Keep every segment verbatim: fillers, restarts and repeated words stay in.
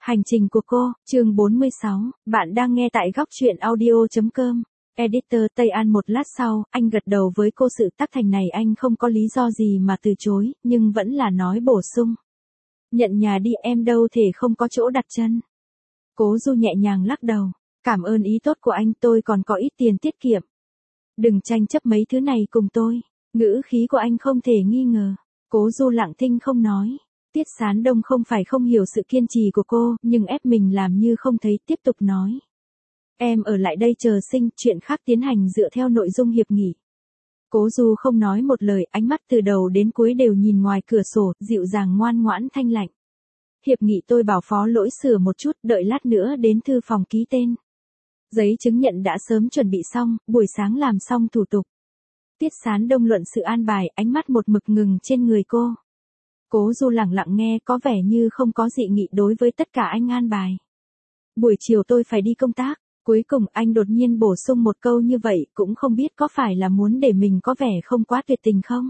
Hành trình của cô, chương bốn mươi sáu, bạn đang nghe tại góc truyện audio.com. Editor Tây An. Một lát sau, anh gật đầu với cô. Sự tác thành này anh không có lý do gì mà từ chối, nhưng vẫn là nói bổ sung. Nhận nhà đi, em đâu thể không có chỗ đặt chân. Cố Du nhẹ nhàng lắc đầu. Cảm ơn ý tốt của anh, tôi còn có ít tiền tiết kiệm. Đừng tranh chấp mấy thứ này cùng tôi. Ngữ khí của anh không thể nghi ngờ. Cố Du lặng thinh không nói. Tiết Sán Đông không phải không hiểu sự kiên trì của cô, nhưng ép mình làm như không thấy, tiếp tục nói. Em ở lại đây chờ sinh, chuyện khác tiến hành dựa theo nội dung hiệp nghị. Cố Du không nói một lời, ánh mắt từ đầu đến cuối đều nhìn ngoài cửa sổ, dịu dàng ngoan ngoãn thanh lạnh. Hiệp nghị tôi bảo phó lỗi sửa một chút, đợi lát nữa đến thư phòng ký tên. Giấy chứng nhận đã sớm chuẩn bị xong, buổi sáng làm xong thủ tục. Tiết Sán Đông luận sự an bài, ánh mắt một mực ngừng trên người cô. Cố Du lặng lặng nghe, có vẻ như không có dị nghị đối với tất cả anh an bài. Buổi chiều tôi phải đi công tác. Cuối cùng anh đột nhiên bổ sung một câu như vậy, cũng không biết có phải là muốn để mình có vẻ không quá tuyệt tình không.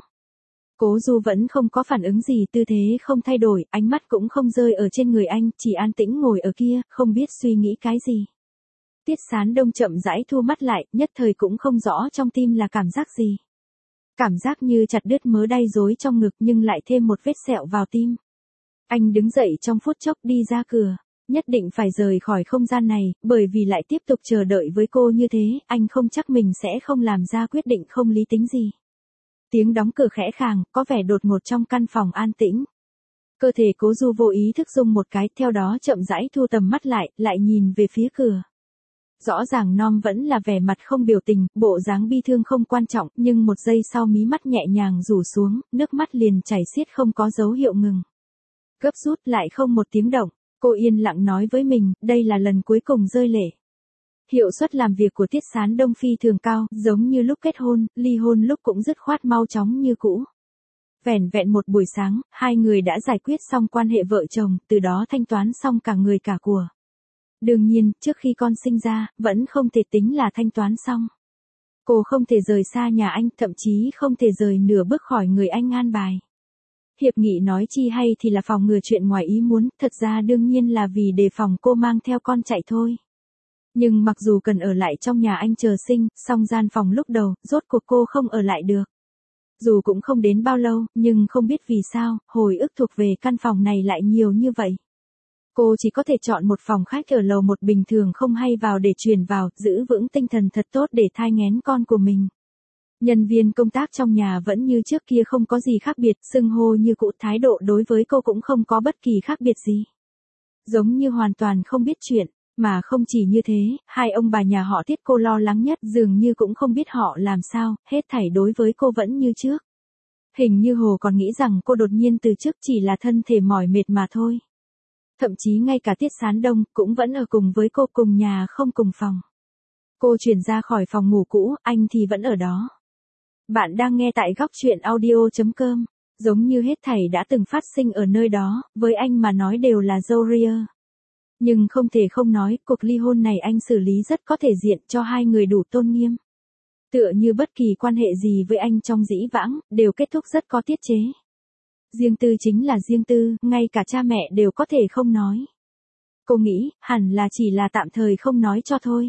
Cố Du vẫn không có phản ứng gì, tư thế không thay đổi, ánh mắt cũng không rơi ở trên người anh, chỉ an tĩnh ngồi ở kia, không biết suy nghĩ cái gì. Tiết Sán Đông chậm rãi thu mắt lại, nhất thời cũng không rõ trong tim là cảm giác gì. Cảm giác như chặt đứt mớ đay rối trong ngực nhưng lại thêm một vết sẹo vào tim. Anh đứng dậy trong phút chốc đi ra cửa. Nhất định phải rời khỏi không gian này, bởi vì lại tiếp tục chờ đợi với cô như thế, anh không chắc mình sẽ không làm ra quyết định không lý tính gì. Tiếng đóng cửa khẽ khàng, có vẻ đột ngột trong căn phòng an tĩnh. Cơ thể Cố Du vô ý thức rung một cái, theo đó chậm rãi thu tầm mắt lại, lại nhìn về phía cửa. Rõ ràng Nom vẫn là vẻ mặt không biểu tình, bộ dáng bi thương không quan trọng, nhưng một giây sau mí mắt nhẹ nhàng rủ xuống, nước mắt liền chảy xiết không có dấu hiệu ngừng. Gấp rút lại không một tiếng động. Cô yên lặng nói với mình, đây là lần cuối cùng rơi lệ. Hiệu suất làm việc của Tiết Sán Đông phi thường cao, giống như lúc kết hôn, ly hôn lúc cũng dứt khoát mau chóng như cũ. Vẻn vẹn một buổi sáng, hai người đã giải quyết xong quan hệ vợ chồng, từ đó thanh toán xong cả người cả của. Đương nhiên, trước khi con sinh ra, vẫn không thể tính là thanh toán xong. Cô không thể rời xa nhà anh, thậm chí không thể rời nửa bước khỏi người anh an bài. Hiệp nghị nói chi hay thì là phòng ngừa chuyện ngoài ý muốn, thật ra đương nhiên là vì đề phòng cô mang theo con chạy thôi. Nhưng mặc dù cần ở lại trong nhà anh chờ sinh, song gian phòng lúc đầu, rốt cuộc cô không ở lại được. Dù cũng không đến bao lâu, nhưng không biết vì sao, hồi ức thuộc về căn phòng này lại nhiều như vậy. Cô chỉ có thể chọn một phòng khách ở lầu một bình thường không hay vào để truyền vào, giữ vững tinh thần thật tốt để thai nghén con của mình. Nhân viên công tác trong nhà vẫn như trước kia không có gì khác biệt, xưng hô như cũ, thái độ đối với cô cũng không có bất kỳ khác biệt gì. Giống như hoàn toàn không biết chuyện, mà không chỉ như thế, hai ông bà nhà họ Tiết cô lo lắng nhất dường như cũng không biết họ làm sao, hết thảy đối với cô vẫn như trước. Hình như Hồ còn nghĩ rằng cô đột nhiên từ chức chỉ là thân thể mỏi mệt mà thôi. Thậm chí ngay cả Tiết Sán Đông cũng vẫn ở cùng với cô, cùng nhà không cùng phòng. Cô chuyển ra khỏi phòng ngủ cũ, anh thì vẫn ở đó. Bạn đang nghe tại góc truyện audio.com, giống như hết thảy đã từng phát sinh ở nơi đó, với anh mà nói đều là dâu ria. Nhưng không thể không nói, cuộc ly hôn này anh xử lý rất có thể diện cho hai người đủ tôn nghiêm. Tựa như bất kỳ quan hệ gì với anh trong dĩ vãng, đều kết thúc rất có tiết chế. Riêng tư chính là riêng tư, ngay cả cha mẹ đều có thể không nói. Cô nghĩ, hẳn là chỉ là tạm thời không nói cho thôi.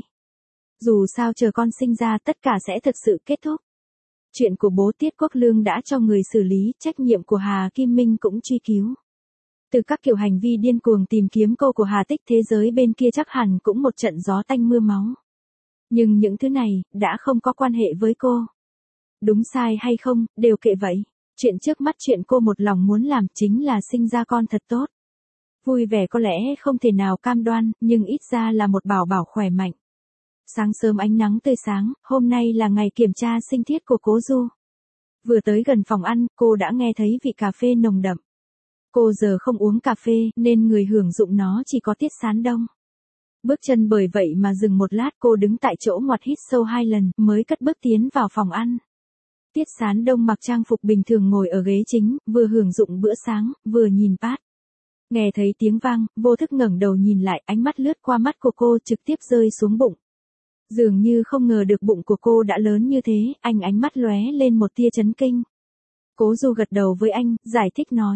Dù sao chờ con sinh ra tất cả sẽ thực sự kết thúc. Chuyện của bố Tiết Quốc Lương đã cho người xử lý, trách nhiệm của Hà Kim Minh cũng truy cứu. Từ các kiểu hành vi điên cuồng tìm kiếm cô của Hà Tích, thế giới bên kia chắc hẳn cũng một trận gió tanh mưa máu. Nhưng những thứ này, đã không có quan hệ với cô. Đúng sai hay không, đều kệ vậy. Chuyện trước mắt, chuyện cô một lòng muốn làm chính là sinh ra con thật tốt. Vui vẻ có lẽ không thể nào cam đoan, nhưng ít ra là một bảo bảo khỏe mạnh. Sáng sớm ánh nắng tươi sáng, hôm nay là ngày kiểm tra sinh thiết của Cố Du. Vừa tới gần phòng ăn, cô đã nghe thấy vị cà phê nồng đậm. Cô giờ không uống cà phê, nên người hưởng dụng nó chỉ có Tiết Sán Đông. Bước chân bởi vậy mà dừng một lát, cô đứng tại chỗ ngoặt hít sâu hai lần, mới cất bước tiến vào phòng ăn. Tiết Sán Đông mặc trang phục bình thường ngồi ở ghế chính, vừa hưởng dụng bữa sáng, vừa nhìn bát. Nghe thấy tiếng vang, vô thức ngẩng đầu nhìn lại, ánh mắt lướt qua mắt của cô trực tiếp rơi xuống bụng. Dường như không ngờ được bụng của cô đã lớn như thế, anh ánh mắt lóe lên một tia chấn kinh. Cố Du gật đầu với anh, giải thích nói.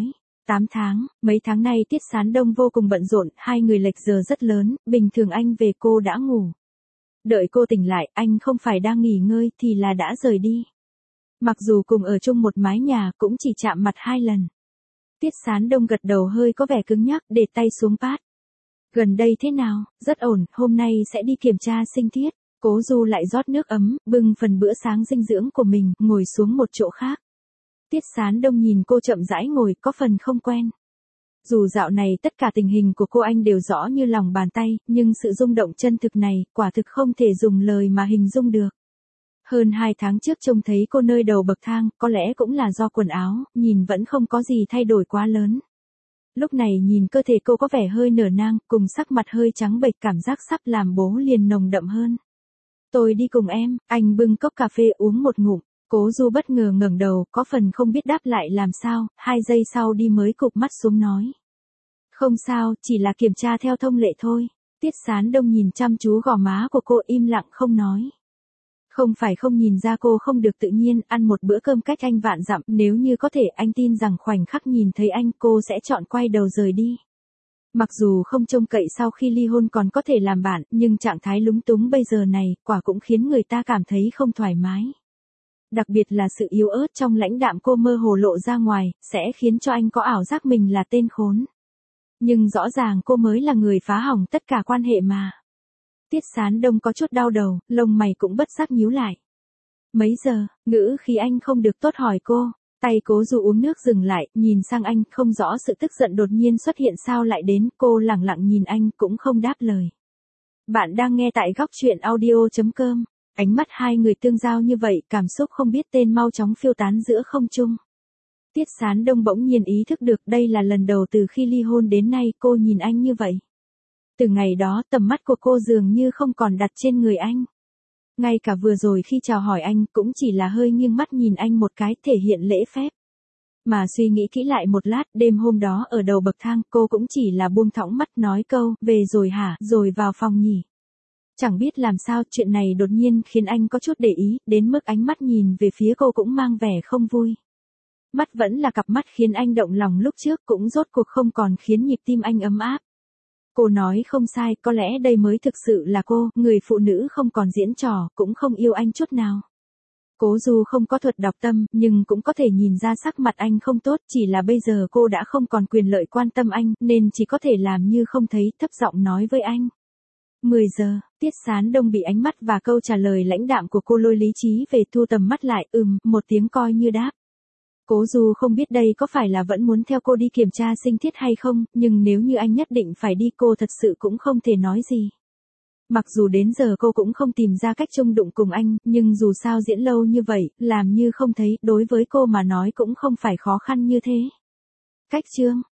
tám tháng, mấy tháng nay Tiết Sán Đông vô cùng bận rộn, hai người lệch giờ rất lớn, bình thường anh về cô đã ngủ. Đợi cô tỉnh lại, anh không phải đang nghỉ ngơi thì là đã rời đi. Mặc dù cùng ở chung một mái nhà cũng chỉ chạm mặt hai lần. Tiết Sán Đông gật đầu hơi có vẻ cứng nhắc, để tay xuống pad. Gần đây thế nào? Rất ổn, hôm nay sẽ đi kiểm tra sinh thiết. Cố Du lại rót nước ấm, bưng phần bữa sáng dinh dưỡng của mình, ngồi xuống một chỗ khác. Tiết Sán Đông nhìn cô chậm rãi ngồi, có phần không quen. Dù dạo này tất cả tình hình của cô anh đều rõ như lòng bàn tay, nhưng sự rung động chân thực này, quả thực không thể dùng lời mà hình dung được. Hơn hai tháng trước trông thấy cô nơi đầu bậc thang, có lẽ cũng là do quần áo, nhìn vẫn không có gì thay đổi quá lớn. Lúc này nhìn cơ thể cô có vẻ hơi nở nang, cùng sắc mặt hơi trắng bệch, cảm giác sắp làm bố liền nồng đậm hơn. Tôi đi cùng em, anh bưng cốc cà phê uống một ngụm. Cố Du bất ngờ ngẩng đầu, có phần không biết đáp lại làm sao, hai giây sau đi mới cụp mắt xuống nói. Không sao, chỉ là kiểm tra theo thông lệ thôi. Tiết Sán Đông nhìn chăm chú gò má của cô, im lặng không nói. Không phải không nhìn ra cô không được tự nhiên, ăn một bữa cơm cách anh vạn dặm, nếu như có thể anh tin rằng khoảnh khắc nhìn thấy anh cô sẽ chọn quay đầu rời đi. Mặc dù không trông cậy sau khi ly hôn còn có thể làm bạn, nhưng trạng thái lúng túng bây giờ này, quả cũng khiến người ta cảm thấy không thoải mái. Đặc biệt là sự yếu ớt trong lãnh đạm cô mơ hồ lộ ra ngoài, sẽ khiến cho anh có ảo giác mình là tên khốn. Nhưng rõ ràng cô mới là người phá hỏng tất cả quan hệ mà. Tiết Sán Đông có chút đau đầu, lông mày cũng bất giác nhíu lại. Mấy giờ, ngữ khí anh không được tốt hỏi cô. Tay Cố Du uống nước dừng lại, nhìn sang anh, không rõ sự tức giận đột nhiên xuất hiện sao lại đến, cô lẳng lặng nhìn anh cũng không đáp lời. Bạn đang nghe tại góc truyện audio chấm com. Ánh mắt hai người tương giao như vậy, cảm xúc không biết tên mau chóng phiêu tán giữa không trung. Tiết Sán Đông bỗng nhiên ý thức được đây là lần đầu từ khi ly hôn đến nay cô nhìn anh như vậy. Từ ngày đó tầm mắt của cô dường như không còn đặt trên người anh. Ngay cả vừa rồi khi chào hỏi anh cũng chỉ là hơi nghiêng mắt nhìn anh một cái, thể hiện lễ phép. Mà suy nghĩ kỹ lại một lát, đêm hôm đó ở đầu bậc thang cô cũng chỉ là buông thõng mắt nói câu, về rồi hả, rồi vào phòng nhỉ. Chẳng biết làm sao chuyện này đột nhiên khiến anh có chút để ý, đến mức ánh mắt nhìn về phía cô cũng mang vẻ không vui. Mắt vẫn là cặp mắt khiến anh động lòng lúc trước, cũng rốt cuộc không còn khiến nhịp tim anh ấm áp. Cô nói không sai, có lẽ đây mới thực sự là cô, người phụ nữ không còn diễn trò, cũng không yêu anh chút nào. Cố Du không có thuật đọc tâm, nhưng cũng có thể nhìn ra sắc mặt anh không tốt, chỉ là bây giờ cô đã không còn quyền lợi quan tâm anh, nên chỉ có thể làm như không thấy, thấp giọng nói với anh. mười giờ, Tiết Sán Đông bị ánh mắt và câu trả lời lãnh đạm của cô lôi lý trí về, thu tầm mắt lại, ừm, một tiếng coi như đáp. Cố Du không biết đây có phải là vẫn muốn theo cô đi kiểm tra sinh thiết hay không, nhưng nếu như anh nhất định phải đi cô thật sự cũng không thể nói gì. Mặc dù đến giờ cô cũng không tìm ra cách chung đụng cùng anh, nhưng dù sao diễn lâu như vậy, làm như không thấy, đối với cô mà nói cũng không phải khó khăn như thế. Cách chương